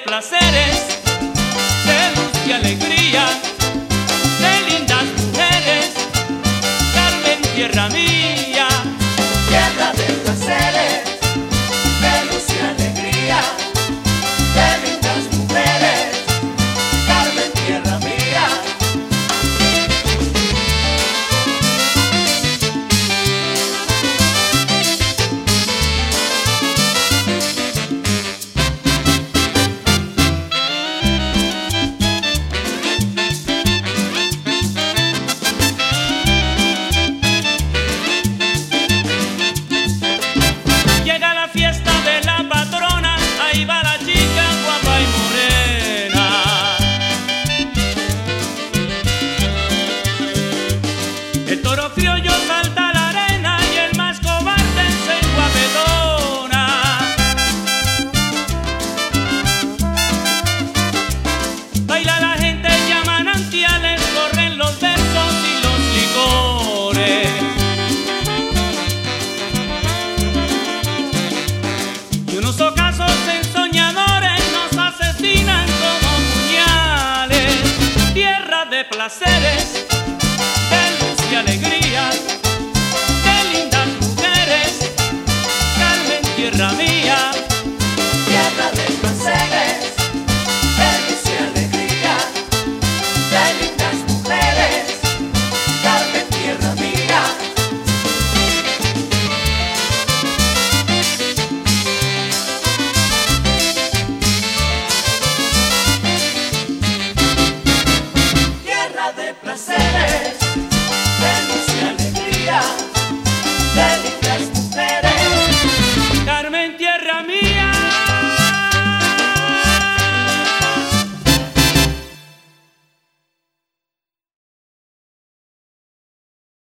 placeres, de luz y alegría, de lindas mujeres, Carmen, tierra mía. Tierra de placeres, de luz y alegría, de lindas mujeres, Carmen, tierra mía. Llega la fiesta de la patrona, ahí va la chica guapa y morena. El toro criollo salta a la arena y el más cobarde se enguapetona. Baila la gente, llama manantiales, corren los versos y los licores. Y unos ocasos ensoñadores nos asesinan como puñales. Tierra de placeres, de luz y alegría, de lindas mujeres, Carmen, tierra mía. Tierra de placeres, de luz y alegría, de lindas mujeres, Carmen, tierra mía. Tierra de placeres, de luz y alegría.